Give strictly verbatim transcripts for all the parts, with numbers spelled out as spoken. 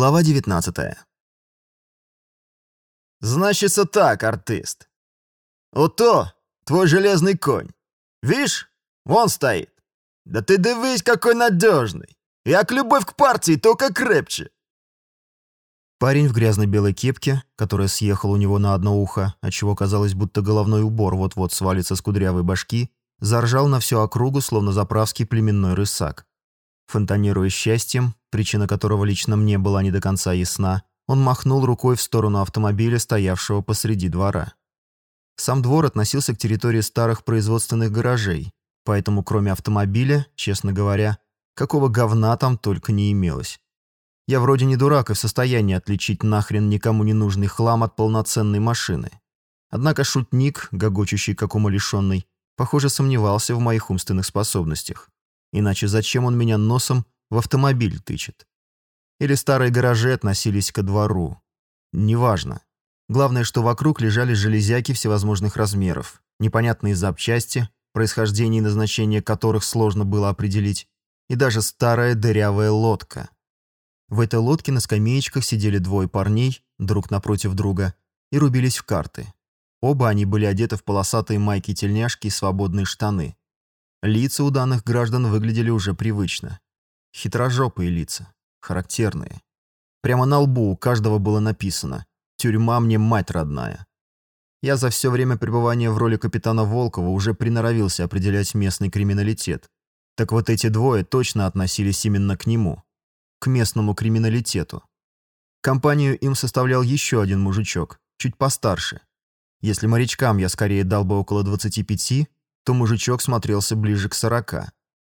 Глава девятнадцатая. «Значится так, артист. Ото, твой железный конь. Вишь, вон стоит. Да ты дивись, какой надежный. Як любовь к партии, только крепче». Парень в грязной белой кепке, которая съехала у него на одно ухо, отчего казалось, будто головной убор вот-вот свалится с кудрявой башки, заржал на всю округу, словно заправский племенной рысак. Фонтанируя счастьем, причина которого лично мне была не до конца ясна, он махнул рукой в сторону автомобиля, стоявшего посреди двора. Сам двор относился к территории старых производственных гаражей, поэтому кроме автомобиля, честно говоря, какого говна там только не имелось. Я вроде не дурак и в состоянии отличить нахрен никому не нужный хлам от полноценной машины. Однако шутник, гогочущий как умалишенный, похоже, сомневался в моих умственных способностях. Иначе зачем он меня носом в автомобиль тычет? Или старые гаражи относились ко двору? Неважно. Главное, что вокруг лежали железяки всевозможных размеров, непонятные запчасти, происхождение и назначение которых сложно было определить, и даже старая дырявая лодка. В этой лодке на скамеечках сидели двое парней, друг напротив друга, и рубились в карты. Оба они были одеты в полосатые майки-тельняшки и свободные штаны. Лица у данных граждан выглядели уже привычно. Хитрожопые лица, характерные. Прямо на лбу у каждого было написано «Тюрьма мне мать родная». Я за все время пребывания в роли капитана Волкова уже приноровился определять местный криминалитет. Так вот эти двое точно относились именно к нему, к местному криминалитету. Компанию им составлял еще один мужичок, чуть постарше. Если морячкам я скорее дал бы около двадцати пяти, то мужичок смотрелся ближе к сорока.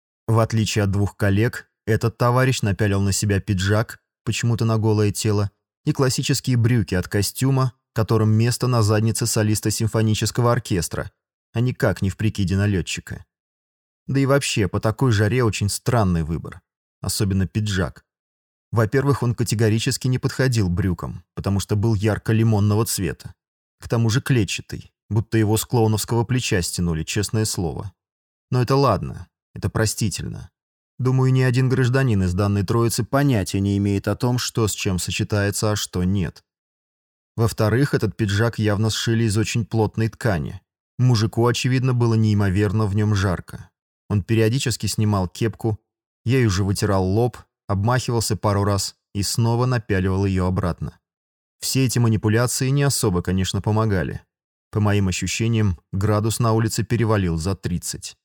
В отличие от двух коллег, этот товарищ напялил на себя пиджак, почему-то на голое тело, и классические брюки от костюма, которым место на заднице солиста симфонического оркестра, а никак не в прикиде налетчика. Да и вообще, по такой жаре очень странный выбор, особенно пиджак. Во-первых, он категорически не подходил брюкам, потому что был ярко-лимонного цвета, к тому же клетчатый, будто его с клоуновского плеча стянули, честное слово. Но это ладно, это простительно. Думаю, ни один гражданин из данной троицы понятия не имеет о том, что с чем сочетается, а что нет. Во-вторых, этот пиджак явно сшили из очень плотной ткани. Мужику, очевидно, было неимоверно в нем жарко. Он периодически снимал кепку, ею же вытирал лоб, обмахивался пару раз и снова напяливал ее обратно. Все эти манипуляции не особо, конечно, помогали. По моим ощущениям, градус на улице перевалил за тридцать.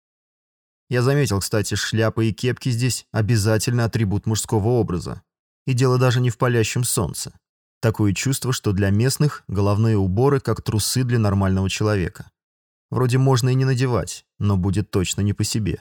Я заметил, кстати, шляпы и кепки здесь обязательно атрибут мужского образа. И дело даже не в палящем солнце. Такое чувство, что для местных головные уборы как трусы для нормального человека. Вроде можно и не надевать, но будет точно не по себе.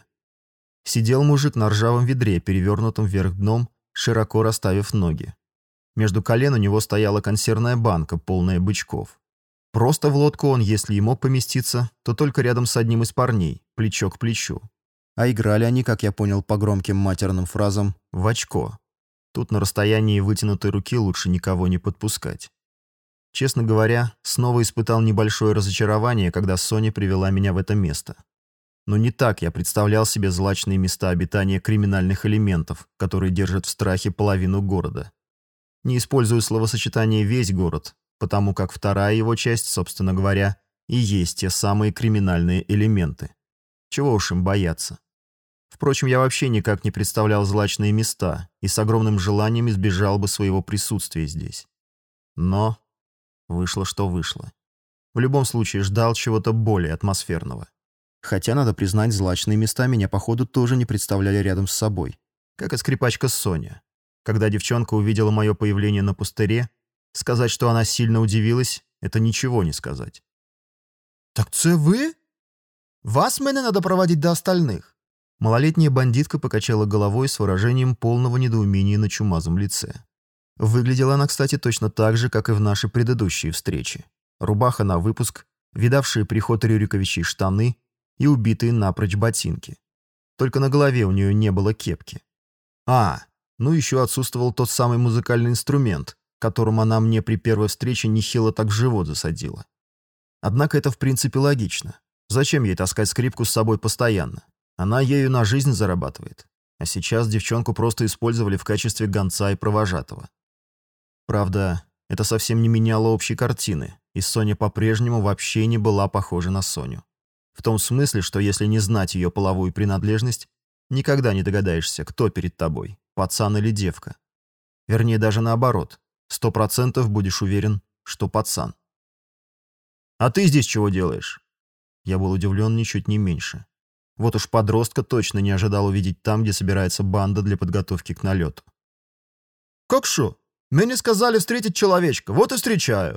Сидел мужик на ржавом ведре, перевернутом вверх дном, широко расставив ноги. Между колен у него стояла консервная банка, полная бычков. Просто в лодку он, если и мог поместиться, то только рядом с одним из парней, плечо к плечу. А играли они, как я понял по громким матерным фразам, в очко. Тут на расстоянии вытянутой руки лучше никого не подпускать. Честно говоря, снова испытал небольшое разочарование, когда Соня привела меня в это место. Но не так я представлял себе злачные места обитания криминальных элементов, которые держат в страхе половину города. Не использую словосочетание «весь город», потому как вторая его часть, собственно говоря, и есть те самые криминальные элементы. Чего уж им бояться. Впрочем, я вообще никак не представлял злачные места и с огромным желанием избежал бы своего присутствия здесь. Но вышло, что вышло. В любом случае ждал чего-то более атмосферного. Хотя, надо признать, злачные места меня, походу, тоже не представляли рядом с собой. Как и скрипачка Соня. Когда девчонка увидела мое появление на пустыре, сказать, что она сильно удивилась, это ничего не сказать. «Так це ви? Вас мене надо проводить до остальных?» Малолетняя бандитка покачала головой с выражением полного недоумения на чумазом лице. Выглядела она, кстати, точно так же, как и в наши предыдущие встречи. Рубаха на выпуск, видавшие приход Рюриковичей штаны и убитые напрочь ботинки. Только на голове у нее не было кепки. А, ну еще отсутствовал тот самый музыкальный инструмент, которым она мне при первой встрече нехило так в живот засадила. Однако это в принципе логично. Зачем ей таскать скрипку с собой постоянно? Она ею на жизнь зарабатывает. А сейчас девчонку просто использовали в качестве гонца и провожатого. Правда, это совсем не меняло общей картины, и Соня по-прежнему вообще не была похожа на Соню. В том смысле, что если не знать ее половую принадлежность, никогда не догадаешься, кто перед тобой, пацан или девка. Вернее, даже наоборот, сто процентов будешь уверен, что пацан. «А ты здесь чего делаешь?» Я был удивлен ничуть не меньше. Вот уж подростка точно не ожидал увидеть там, где собирается банда для подготовки к налету. «Как шо? Мне сказали встретить человечка, вот и встречаю».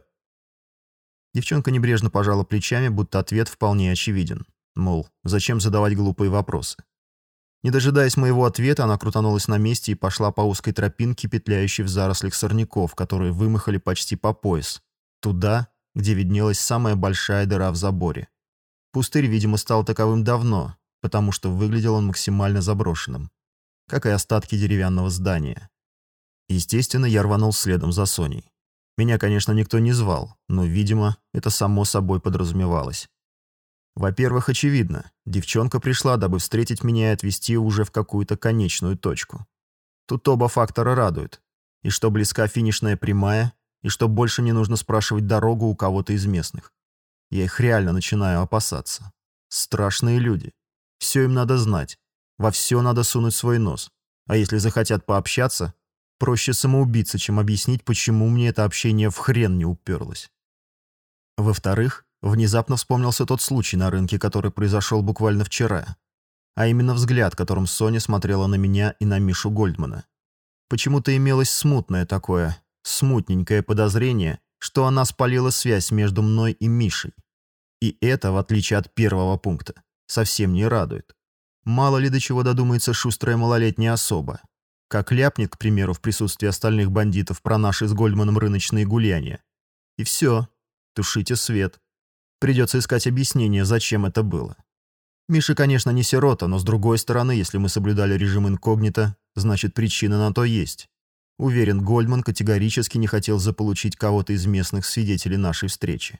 Девчонка небрежно пожала плечами, будто ответ вполне очевиден. Мол, зачем задавать глупые вопросы? Не дожидаясь моего ответа, она крутанулась на месте и пошла по узкой тропинке, петляющей в зарослях сорняков, которые вымахали почти по пояс, туда, где виднелась самая большая дыра в заборе. Пустырь, видимо, стал таковым давно, потому что выглядел он максимально заброшенным, как и остатки деревянного здания. Естественно, я рванул следом за Соней. Меня, конечно, никто не звал, но, видимо, это само собой подразумевалось. Во-первых, очевидно, девчонка пришла, дабы встретить меня и отвезти уже в какую-то конечную точку. Тут оба фактора радуют. И что близка финишная прямая, и что больше не нужно спрашивать дорогу у кого-то из местных. Я их реально начинаю опасаться. Страшные люди. Все им надо знать. Во все надо сунуть свой нос. А если захотят пообщаться, проще самоубиться, чем объяснить, почему мне это общение в хрен не уперлось. Во-вторых, внезапно вспомнился тот случай на рынке, который произошел буквально вчера. А именно взгляд, которым Соня смотрела на меня и на Мишу Гольдмана. Почему-то имелось смутное такое, смутненькое подозрение, что она спалила связь между мной и Мишей. И это, в отличие от первого пункта, совсем не радует. Мало ли до чего додумается шустрая малолетняя особа. Как ляпнет, к примеру, в присутствии остальных бандитов про наши с Гольдманом рыночные гуляния. И все. Тушите свет. Придется искать объяснение, зачем это было. Миша, конечно, не сирота, но с другой стороны, если мы соблюдали режим инкогнито, значит, причина на то есть. Уверен, Гольдман категорически не хотел заполучить кого-то из местных свидетелей нашей встречи.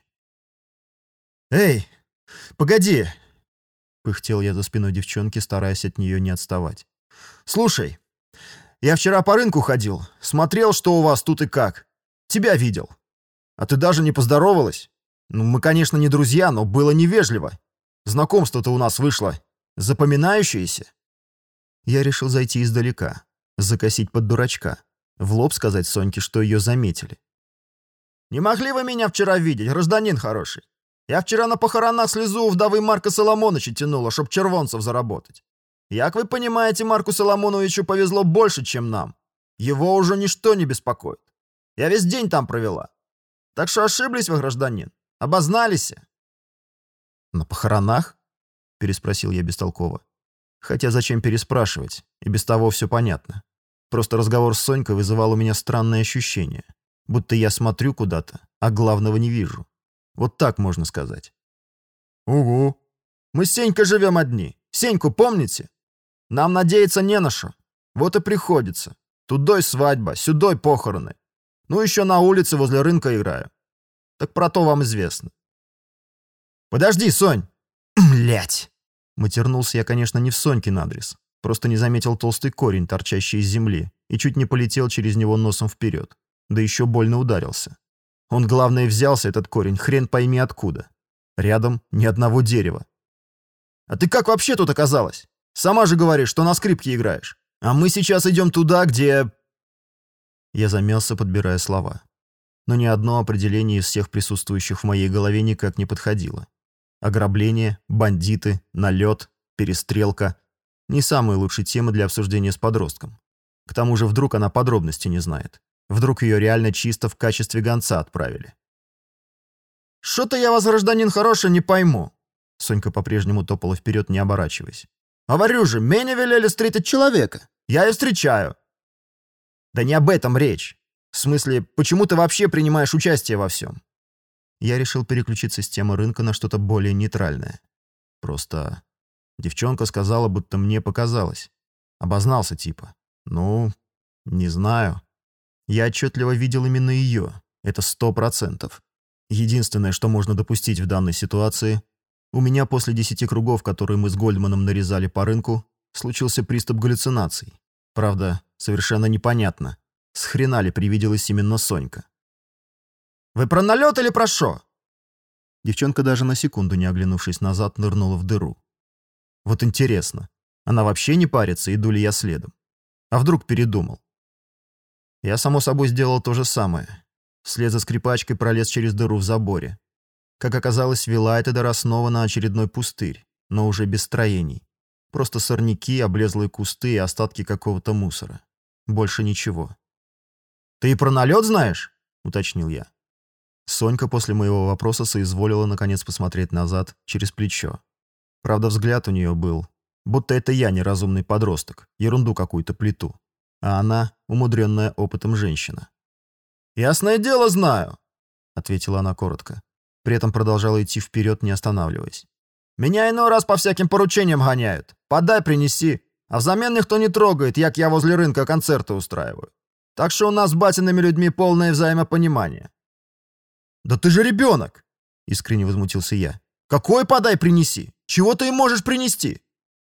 «Эй, погоди!» — пыхтел я за спиной девчонки, стараясь от нее не отставать. «Слушай, я вчера по рынку ходил, смотрел, что у вас тут и как. Тебя видел. А ты даже не поздоровалась? Ну, мы, конечно, не друзья, но было невежливо. Знакомство-то у нас вышло запоминающееся». Я решил зайти издалека, закосить под дурачка, в лоб сказать Соньке, что ее заметили. «Не могли вы меня вчера видеть, гражданин хороший? Я вчера на похоронах слезу у вдовы Марка Соломоновича тянула, чтоб червонцев заработать. Як вы понимаете, Марку Соломоновичу повезло больше, чем нам. Его уже ничто не беспокоит. Я весь день там провела. Так что ошиблись вы, гражданин? Обознались?» «На похоронах?» — переспросил я бестолково. Хотя зачем переспрашивать, и без того все понятно. Просто разговор с Сонькой вызывал у меня странное ощущение, будто я смотрю куда-то, а главного не вижу. Вот так можно сказать. «Угу. Мы с Сенькой живем одни. Сеньку помните? Нам надеяться не на что. Вот и приходится. Тудой свадьба, сюдой похороны. Ну еще на улице возле рынка играю. Так про то вам известно». «Подожди, Сонь!» «Блядь!» Матернулся я, конечно, не в Сонькин адрес. Просто не заметил толстый корень, торчащий из земли, и чуть не полетел через него носом вперед. Да еще больно ударился. Он, главное, взялся, этот корень, хрен пойми откуда. Рядом ни одного дерева. «А ты как вообще тут оказалась? Сама же говоришь, что на скрипке играешь. А мы сейчас идем туда, где...» Я замялся, подбирая слова. Но ни одно определение из всех присутствующих в моей голове никак не подходило. Ограбление, бандиты, налет, перестрелка — не самые лучшие темы для обсуждения с подростком. К тому же вдруг она подробностей не знает. Вдруг ее реально чисто в качестве гонца отправили. «Что-то я вас, гражданин хороший, не пойму». Сонька по-прежнему топала вперед, не оборачиваясь. «Говорю же, мне велели встретить человека. Я и встречаю». «Да не об этом речь. В смысле, почему ты вообще принимаешь участие во всем?» Я решил переключиться с темы рынка на что-то более нейтральное. Просто девчонка сказала, будто мне показалось. Обознался типа. Ну, не знаю. Я отчетливо видел именно ее. Это сто процентов. Единственное, что можно допустить в данной ситуации, у меня после десяти кругов, которые мы с Гольдманом нарезали по рынку, случился приступ галлюцинаций. Правда, совершенно непонятно, с хрена ли привиделась именно Сонька. «Вы про налет или про шо?» Девчонка, даже на секунду не оглянувшись назад, нырнула в дыру. Вот интересно, она вообще не парится, иду ли я следом? А вдруг передумал? Я, само собой, сделал то же самое. Вслед за скрипачкой пролез через дыру в заборе. Как оказалось, вела эта дыра снова на очередной пустырь, но уже без строений. Просто сорняки, облезлые кусты и остатки какого-то мусора. Больше ничего. «Ты и про налет знаешь?» — уточнил я. Сонька после моего вопроса соизволила наконец посмотреть назад, через плечо. Правда, взгляд у нее был, будто это я неразумный подросток, ерунду какую-то плету, а она умудренная опытом женщина. «Ясное дело, знаю», — ответила она коротко. При этом продолжала идти вперед, не останавливаясь. «Меня иной раз по всяким поручениям гоняют. Подай, принеси. А взамен никто не трогает, як я возле рынка концерты устраиваю. Так что у нас с батиными людьми полное взаимопонимание». «Да ты же ребенок!» — искренне возмутился я. «Какой подай, принеси? Чего ты им можешь принести?»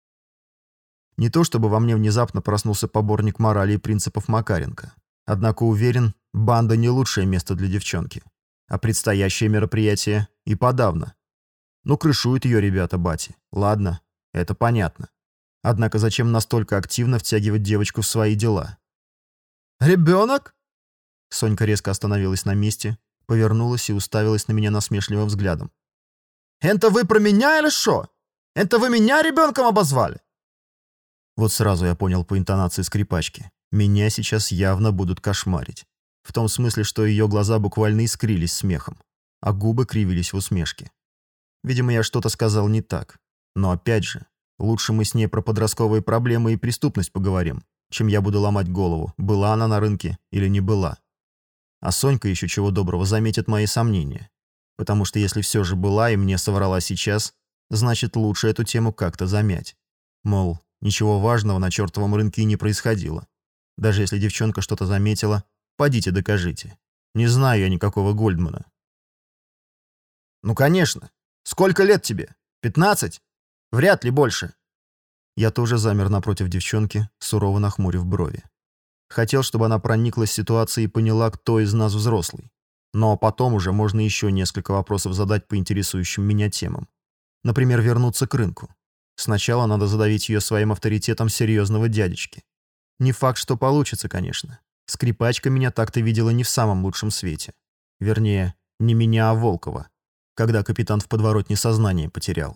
Не то чтобы во мне внезапно проснулся поборник морали и принципов Макаренко. Однако уверен, банда не лучшее место для девчонки. А предстоящее мероприятие и подавно. Ну, крышуют ее ребята бати. Ладно, это понятно. Однако зачем настолько активно втягивать девочку в свои дела? «Ребенок?» Сонька резко остановилась на месте, повернулась и уставилась на меня насмешливым взглядом. «Это вы про меня или шо? Это вы меня ребенком обозвали?» Вот сразу я понял по интонации скрипачки. Меня сейчас явно будут кошмарить. В том смысле, что ее глаза буквально искрились смехом, а губы кривились в усмешке. Видимо, я что-то сказал не так. Но опять же, лучше мы с ней про подростковые проблемы и преступность поговорим, чем я буду ломать голову, была она на рынке или не была. А Сонька еще чего доброго заметит мои сомнения. Потому что если все же была и мне соврала сейчас, значит, лучше эту тему как-то замять. Мол, ничего важного на чертовом рынке и не происходило. Даже если девчонка что-то заметила, подите докажите. Не знаю я никакого Гольдмана. «Ну, конечно. Сколько лет тебе? Пятнадцать? Вряд ли больше». Я тоже замер напротив девчонки, сурово нахмурив брови. Хотел, чтобы она прониклась ситуацией и поняла, кто из нас взрослый. Но потом уже можно еще несколько вопросов задать по интересующим меня темам. Например, вернуться к рынку. Сначала надо задавить ее своим авторитетом серьезного дядечки. Не факт, что получится, конечно. Скрипачка меня так-то видела не в самом лучшем свете. Вернее, не меня, а Волкова, когда капитан в подворотне сознание потерял.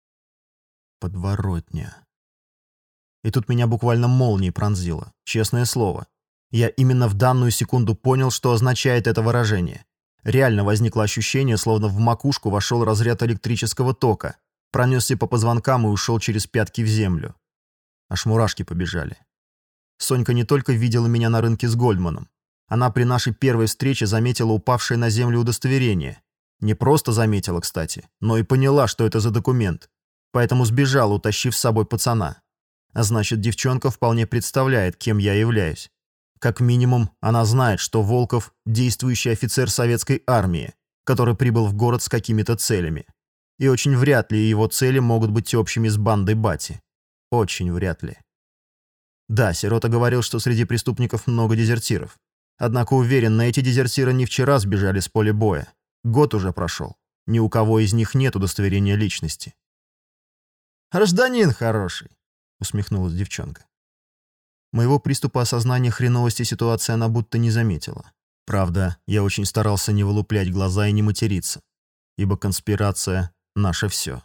Подворотня. И тут меня буквально молнией пронзило, честное слово. Я именно в данную секунду понял, что означает это выражение. Реально возникло ощущение, словно в макушку вошел разряд электрического тока, пронесся по позвонкам и ушел через пятки в землю. Аж мурашки побежали. Сонька не только видела меня на рынке с Гольдманом. Она при нашей первой встрече заметила упавшее на землю удостоверение. Не просто заметила, кстати, но и поняла, что это за документ. Поэтому сбежала, утащив с собой пацана. А значит, девчонка вполне представляет, кем я являюсь. Как минимум, она знает, что Волков – действующий офицер советской армии, который прибыл в город с какими-то целями. И очень вряд ли его цели могут быть общими с бандой Бати. Очень вряд ли. Да, Сирота говорил, что среди преступников много дезертиров. Однако уверен, на эти дезертиры не вчера сбежали с поля боя. Год уже прошел. Ни у кого из них нет удостоверения личности. «Гражданин хороший», — усмехнулась девчонка. Моего приступа осознания хреновости ситуации она будто не заметила. Правда, я очень старался не вылуплять глаза и не материться, ибо конспирация — наше все.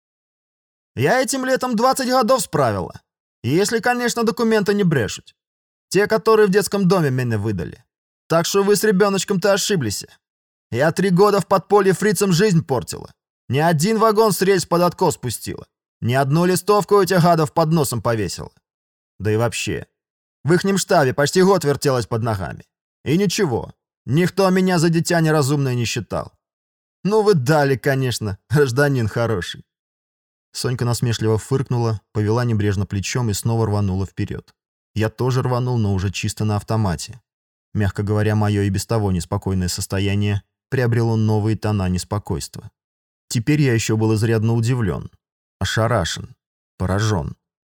«Я этим летом двадцать годов справила. Если, конечно, документы не брешут. Те, которые в детском доме меня выдали. Так что вы с ребеночком-то ошиблись. Я три года в подполье фрицам жизнь портила. Ни один вагон с рельс под откос спустила. Ни одну листовку у этих гадов под носом повесила. Да и вообще, в ихнем штабе почти год вертелась под ногами. И ничего, никто меня за дитя неразумное не считал. Ну вы дали, конечно, гражданин хороший». Сонька насмешливо фыркнула, повела небрежно плечом и снова рванула вперед. Я тоже рванул, но уже чисто на автомате. Мягко говоря, мое и без того неспокойное состояние приобрело новые тона неспокойства. Теперь я еще был изрядно удивлен, ошарашен, поражен.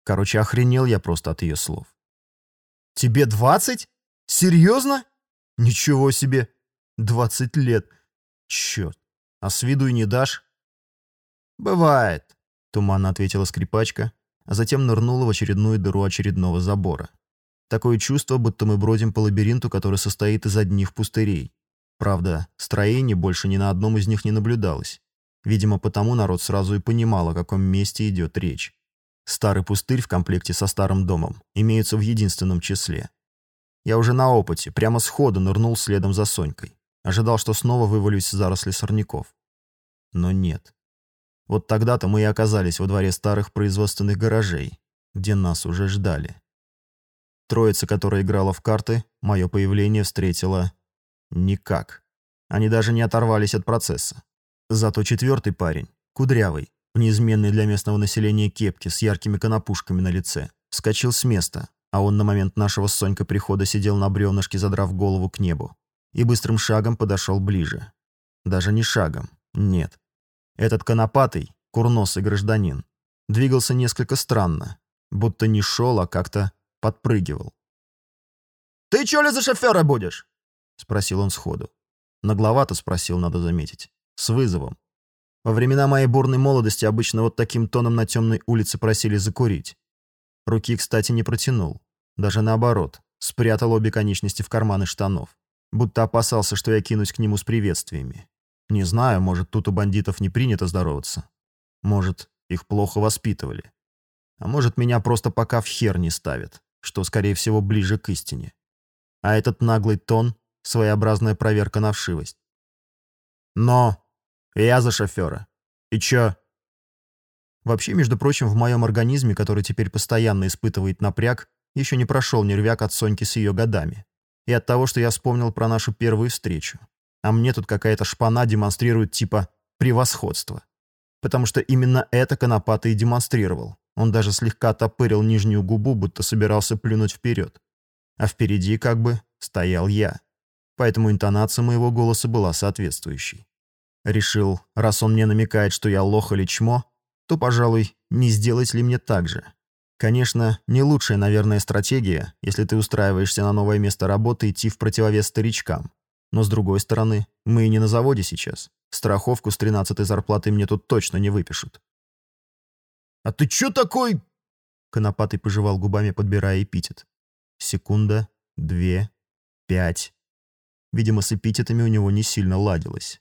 Короче, охренел я просто от ее слов. «Тебе двадцать? Серьезно? Ничего себе! Двадцать лет! Черт! А с виду и не дашь?» «Бывает», — туманно ответила скрипачка, а затем нырнула в очередную дыру очередного забора. Такое чувство, будто мы бродим по лабиринту, который состоит из одних пустырей. Правда, строений больше ни на одном из них не наблюдалось. Видимо, потому народ сразу и понимал, о каком месте идет речь. Старый пустырь в комплекте со старым домом имеются в единственном числе. Я уже на опыте, прямо сходу нырнул следом за Сонькой. Ожидал, что снова вывалюсь в заросли сорняков. Но нет. Вот тогда-то мы и оказались во дворе старых производственных гаражей, где нас уже ждали. Троица, которая играла в карты, мое появление встретила никак. Они даже не оторвались от процесса. Зато четвертый парень, кудрявый, в неизменной для местного населения кепке с яркими конопушками на лице, вскочил с места, а он на момент нашего с Сонькой прихода сидел на бревнышке, задрав голову к небу, и быстрым шагом подошел ближе. Даже не шагом, нет. Этот конопатый, курносый гражданин двигался несколько странно, будто не шел, а как-то подпрыгивал. «Ты чё ли за шофера будешь?» — спросил он сходу. Нагловато спросил, надо заметить. С вызовом. Во времена моей бурной молодости обычно вот таким тоном на темной улице просили закурить. Руки, кстати, не протянул. Даже наоборот, спрятал обе конечности в карманы штанов. Будто опасался, что я кинусь к нему с приветствиями. Не знаю, может, тут у бандитов не принято здороваться. Может, их плохо воспитывали. А может, меня просто пока в хер не ставят, что, скорее всего, ближе к истине. А этот наглый тон — своеобразная проверка на вшивость. «Но я за шофера. И чё?» Вообще, между прочим, в моем организме, который теперь постоянно испытывает напряг, еще не прошел нервяк от Соньки с ее годами. И от того, что я вспомнил про нашу первую встречу. А мне тут какая-то шпана демонстрирует типа превосходство. Потому что именно это Конопатый и демонстрировал. Он даже слегка топырил нижнюю губу, будто собирался плюнуть вперед. А впереди как бы стоял я. Поэтому интонация моего голоса была соответствующей. Решил, раз он мне намекает, что я лох или чмо, то, пожалуй, не сделать ли мне так же. Конечно, не лучшая, наверное, стратегия, если ты устраиваешься на новое место работы, идти в противовес старичкам. Но, с другой стороны, мы и не на заводе сейчас. Страховку с тринадцатой зарплатой мне тут точно не выпишут. «А ты чё такой?» Конопатый пожевал губами, подбирая эпитет. Секунда, две, пять. Видимо, с эпитетами у него не сильно ладилось.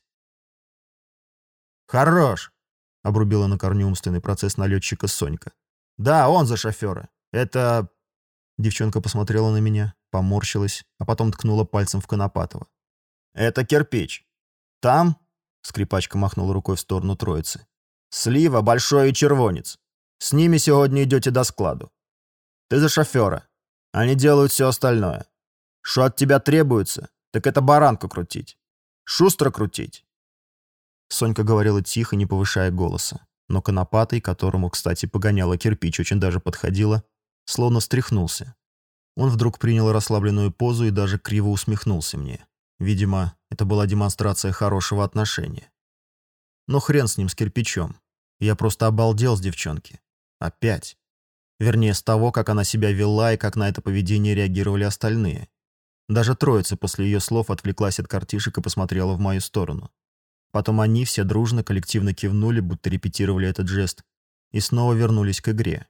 «Хорош!» — обрубила на корню умственный процесс налетчика Сонька. «Да, он за шофера. Это...» Девчонка посмотрела на меня, поморщилась, а потом ткнула пальцем в Конопатого. «Это кирпич. Там...» — скрипачка махнула рукой в сторону троицы. «Слива, большой и червонец. С ними сегодня идете до складу. Ты за шофера. Они делают все остальное. Что от тебя требуется, так это баранку крутить. Шустро крутить». Сонька говорила тихо, не повышая голоса. Но Конопатый, которому, кстати, погоняла кирпич, очень даже подходила, словно встряхнулся. Он вдруг принял расслабленную позу и даже криво усмехнулся мне. Видимо, это была демонстрация хорошего отношения. Но хрен с ним, с кирпичом. Я просто обалдел с девчонки. Опять. Вернее, с того, как она себя вела и как на это поведение реагировали остальные. Даже троица после ее слов отвлеклась от картишек и посмотрела в мою сторону. Потом они все дружно, коллективно кивнули, будто репетировали этот жест, и снова вернулись к игре.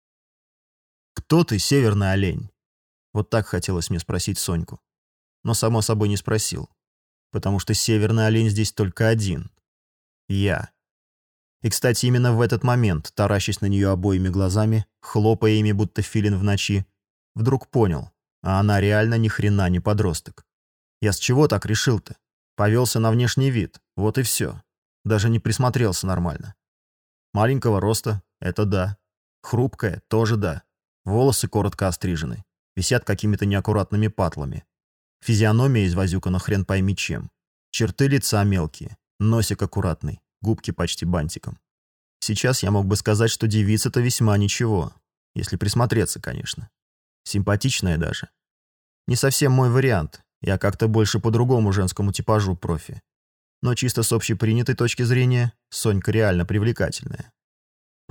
«Кто ты, северный олень?» Вот так хотелось мне спросить Соньку. Но, само собой, не спросил. Потому что северный олень здесь только один. Я. И, кстати, именно в этот момент, таращась на нее обоими глазами, хлопая ими, будто филин в ночи, вдруг понял, а она реально ни хрена не подросток. Я с чего так решил-то? Повелся на внешний вид, вот и все. Даже не присмотрелся нормально. Маленького роста — это да. Хрупкая — тоже да. Волосы коротко острижены. Висят какими-то неаккуратными патлами. Физиономия извозюкана хрен пойми чем. Черты лица мелкие, носик аккуратный, губки почти бантиком. Сейчас я мог бы сказать, что девица-то весьма ничего. Если присмотреться, конечно. Симпатичная даже. Не совсем мой вариант. Я как-то больше по другому женскому типажу профи. Но чисто с общепринятой точки зрения, Сонька реально привлекательная.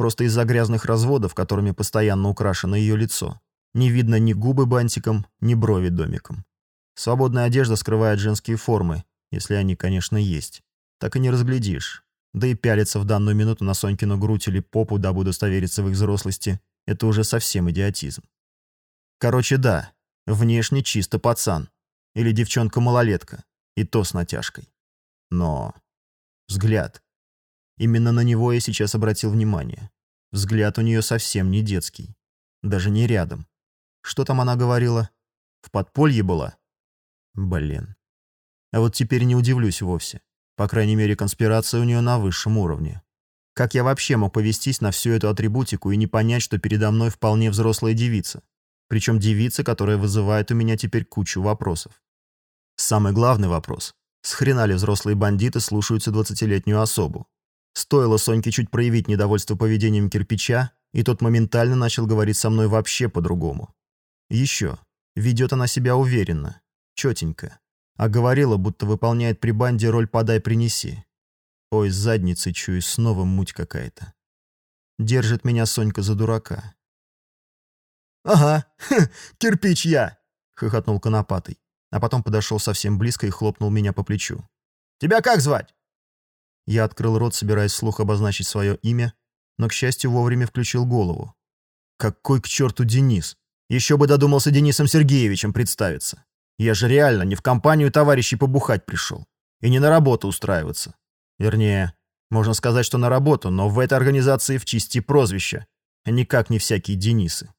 Просто из-за грязных разводов, которыми постоянно украшено ее лицо, не видно ни губы бантиком, ни брови домиком. Свободная одежда скрывает женские формы, если они, конечно, есть. Так и не разглядишь. Да и пялиться в данную минуту на Сонькину грудь или попу, дабы удостовериться в их взрослости, это уже совсем идиотизм. Короче, да, внешне чисто пацан. Или девчонка-малолетка, и то с натяжкой. Но взгляд. Именно на него я сейчас обратил внимание. Взгляд у нее совсем не детский. Даже не рядом. Что там она говорила? В подполье была? Блин. А вот теперь не удивлюсь вовсе. По крайней мере, конспирация у нее на высшем уровне. Как я вообще мог повестись на всю эту атрибутику и не понять, что передо мной вполне взрослая девица? Причем девица, которая вызывает у меня теперь кучу вопросов. Самый главный вопрос. С хрена ли взрослые бандиты слушаются двадцатилетнюю особу? Стоило Соньке чуть проявить недовольство поведением кирпича, и тот моментально начал говорить со мной вообще по-другому. Еще. Ведет она себя уверенно, четенько. А говорила, будто выполняет при банде роль «подай-принеси». Ой, с задницей чую, снова муть какая-то. Держит меня Сонька за дурака. «Ага, хм, кирпич я!» — хохотнул Конопатый, а потом подошел совсем близко и хлопнул меня по плечу. «Тебя как звать?» Я открыл рот, собираясь вслух обозначить свое имя, но, к счастью, вовремя включил голову. Какой к черту Денис? Еще бы додумался Денисом Сергеевичем представиться. Я же реально не в компанию товарищей побухать пришел. И не на работу устраиваться. Вернее, можно сказать, что на работу, но в этой организации в чести прозвища, а никак не всякие Денисы.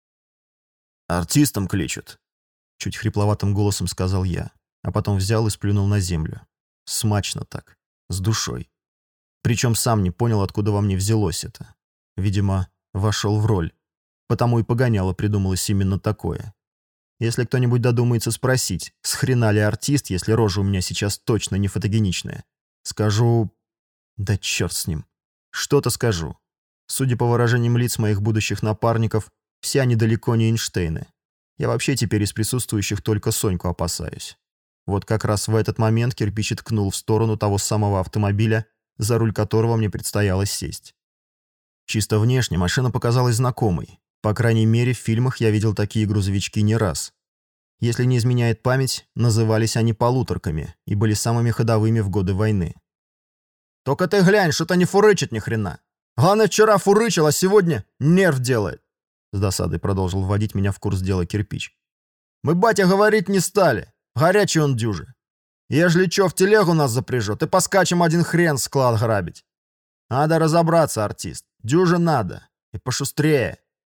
«Артистом кличут», — чуть хрипловатым голосом сказал я, а потом взял и сплюнул на землю. Смачно так. С душой. Причем сам не понял, откуда во мне взялось это. Видимо, вошел в роль. Потому и погоняло придумалось именно такое. Если кто-нибудь додумается спросить, с хрена ли артист, если рожа у меня сейчас точно не фотогеничная, скажу... Да черт с ним. Что-то скажу. Судя по выражениям лиц моих будущих напарников, все они далеко не Эйнштейны. Я вообще теперь из присутствующих только Соньку опасаюсь. Вот как раз в этот момент кирпич ткнул в сторону того самого автомобиля, за руль которого мне предстояло сесть. Чисто внешне машина показалась знакомой. По крайней мере, в фильмах я видел такие грузовички не раз. Если не изменяет память, назывались они полуторками и были самыми ходовыми в годы войны. «Только ты глянь, что-то не фурычит ни хрена. Главное, вчера фурычил, а сегодня нерв делает», — с досадой продолжил вводить меня в курс дела кирпич. «Мы, батя, говорить не стали. Горячий он дюжи. Ежели чё в телегу нас запряжет, и поскачем один хрен склад грабить. Надо разобраться, артист. Дюже надо. И пошустрее».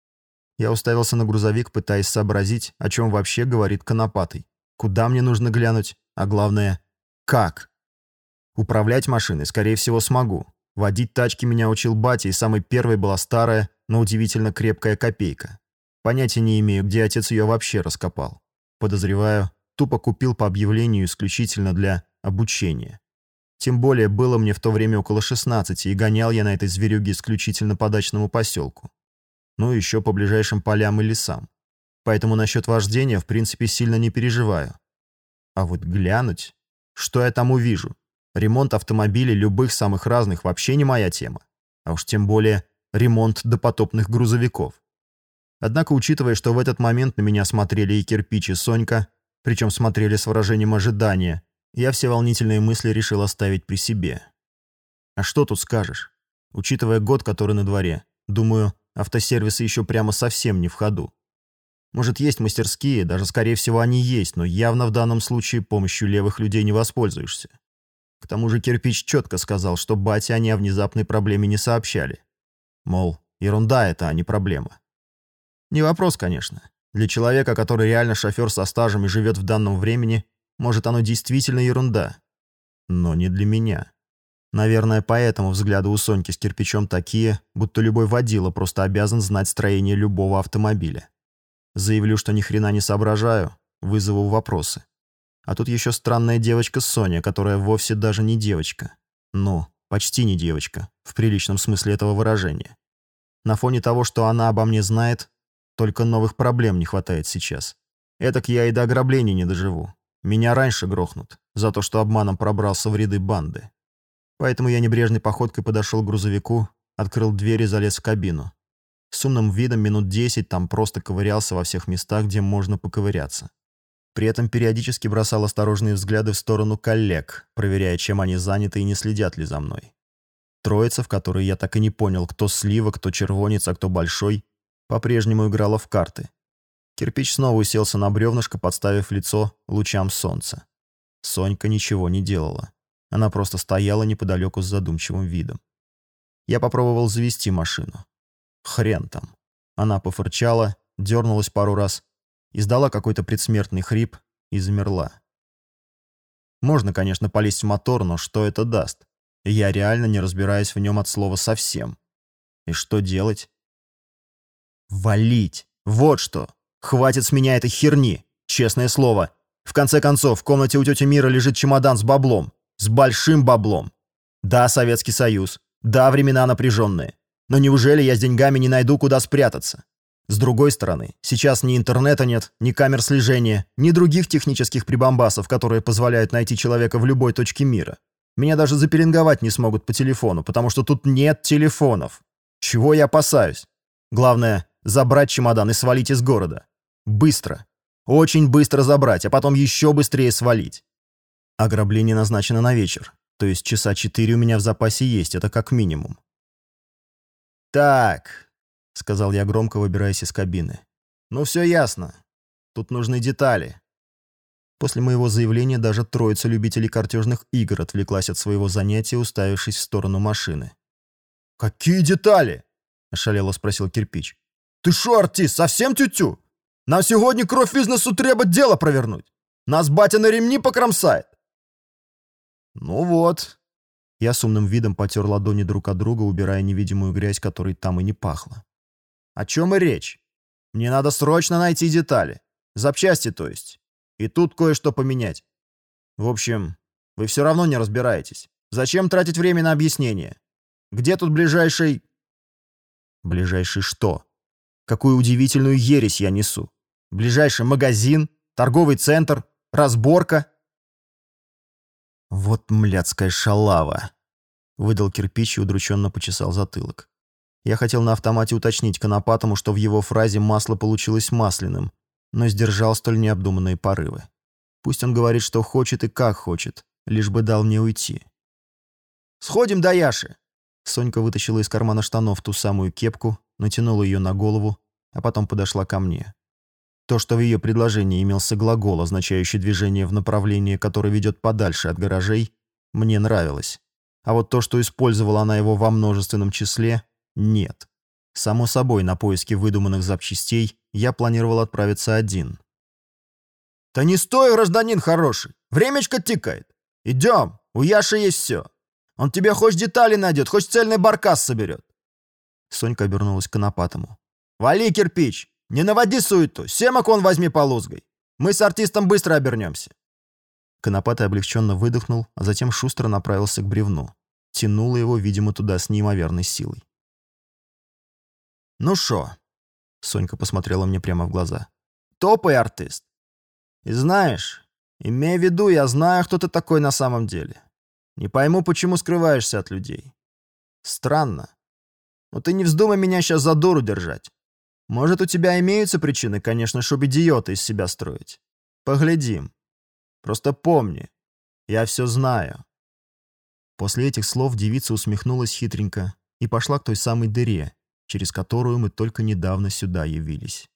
Я уставился на грузовик, пытаясь сообразить, о чем вообще говорит Конопатый. Куда мне нужно глянуть, а главное, как. Управлять машиной, скорее всего, смогу. Водить тачки меня учил батя, и самой первой была старая, но удивительно крепкая копейка. Понятия не имею, где отец ее вообще раскопал. Подозреваю, тупо купил по объявлению исключительно для обучения. Тем более было мне в то время около шестнадцати, и гонял я на этой зверюге исключительно по дачному поселку. Ну и еще по ближайшим полям и лесам. Поэтому насчет вождения, в принципе, сильно не переживаю. А вот глянуть? Что я там увижу? Ремонт автомобилей любых самых разных вообще не моя тема. А уж тем более ремонт допотопных грузовиков. Однако, учитывая, что в этот момент на меня смотрели и кирпич, и Сонька, причем смотрели с выражением ожидания, я все волнительные мысли решил оставить при себе. А что тут скажешь? Учитывая год, который на дворе, думаю, автосервисы еще прямо совсем не в ходу. Может, есть мастерские, даже, скорее всего, они есть, но явно в данном случае помощью левых людей не воспользуешься. К тому же кирпич четко сказал, что бате они о внезапной проблеме не сообщали. Мол, ерунда это, а не проблема. Не вопрос, конечно. Для человека, который реально шофер со стажем и живет в данном времени, может, оно действительно ерунда. Но не для меня. Наверное, поэтому взгляды у Соньки с кирпичом такие, будто любой водила просто обязан знать строение любого автомобиля. Заявлю, что ни хрена не соображаю, вызову вопросы. А тут еще странная девочка Соня, которая вовсе даже не девочка. Ну, почти не девочка, в приличном смысле этого выражения. На фоне того, что она обо мне знает, только новых проблем не хватает сейчас. Этак я и до ограбления не доживу. Меня раньше грохнут за то, что обманом пробрался в ряды банды. Поэтому я небрежной походкой подошел к грузовику, открыл дверь и залез в кабину. С умным видом минут десять там просто ковырялся во всех местах, где можно поковыряться. При этом периодически бросал осторожные взгляды в сторону коллег, проверяя, чем они заняты и не следят ли за мной. Троица, в которой я так и не понял, кто слива, кто червонец, а кто большой, по-прежнему играла в карты. Кирпич снова уселся на бревнышко, подставив лицо лучам солнца. Сонька ничего не делала. Она просто стояла неподалеку с задумчивым видом. Я попробовал завести машину. Хрен там. Она пофырчала, дернулась пару раз, издала какой-то предсмертный хрип и замерла. Можно, конечно, полезть в мотор, но что это даст? Я реально не разбираюсь в нем от слова совсем. И что делать? Валить! Вот что! Хватит с меня этой херни! Честное слово! В конце концов, в комнате у тети Мира лежит чемодан с баблом. С большим баблом. Да, Советский Союз. Да, времена напряженные. Но неужели я с деньгами не найду, куда спрятаться? С другой стороны, сейчас ни интернета нет, ни камер слежения, ни других технических прибамбасов, которые позволяют найти человека в любой точке мира. Меня даже запеленговать не смогут по телефону, потому что тут нет телефонов. Чего я опасаюсь? Главное, забрать чемодан и свалить из города. Быстро. Очень быстро забрать, а потом еще быстрее свалить. Ограбление назначено на вечер, то есть часа четыре у меня в запасе есть, это как минимум. «Так», — сказал я громко, выбираясь из кабины. «Ну все ясно. Тут нужны детали». После моего заявления даже троица любителей картежных игр отвлеклась от своего занятия, уставившись в сторону машины. «Какие детали?» — ошалело спросил Кирпич. «Ты шо, артист, совсем тю-тю? Нам сегодня кровь бизнесу треба дело провернуть. Нас батя на ремни покромсает». «Ну вот». Я с умным видом потер ладони друг от друга, убирая невидимую грязь, которой там и не пахло. «О чем и речь? Мне надо срочно найти детали. Запчасти, то есть. И тут кое-что поменять. В общем, вы все равно не разбираетесь. Зачем тратить время на объяснение? Где тут ближайший...» «Ближайший что? Какую удивительную ересь я несу? Ближайший магазин? Торговый центр? Разборка?» «Вот мляцкая шалава!» — выдал Кирпич и удрученно почесал затылок. Я хотел на автомате уточнить Конопатому, что в его фразе масло получилось масляным, но сдержал столь необдуманные порывы. Пусть он говорит, что хочет и как хочет, лишь бы дал мне уйти. «Сходим до Яши!» Сонька вытащила из кармана штанов ту самую кепку, натянула ее на голову, а потом подошла ко мне. То, что в ее предложении имелся глагол, означающий движение в направлении, которое ведет подальше от гаражей, мне нравилось. А вот то, что использовала она его во множественном числе, нет. Само собой, на поиски выдуманных запчастей я планировал отправиться один. «Да не стой, гражданин хороший! Времечко тикает! Идем, у Яши есть все. Он тебе хоть детали найдет, хоть цельный баркас соберет!» Сонька обернулась к Конопатому. «Вали, Кирпич! Не наводи суету! Семок он возьми полузгой! Мы с артистом быстро обернемся!» Конопатый облегченно выдохнул, а затем шустро направился к бревну. Тянуло его, видимо, туда с неимоверной силой. «Ну шо?» — Сонька посмотрела мне прямо в глаза. «Топай, артист! И знаешь, имей в виду, я знаю, кто ты такой на самом деле. Не пойму, почему скрываешься от людей. Странно. Но ты не вздумай меня сейчас за дуру держать. Может, у тебя имеются причины, конечно, чтобы идиота из себя строить. Поглядим. Просто помни, я все знаю». После этих слов девица усмехнулась хитренько и пошла к той самой дыре, через которую мы только недавно сюда явились.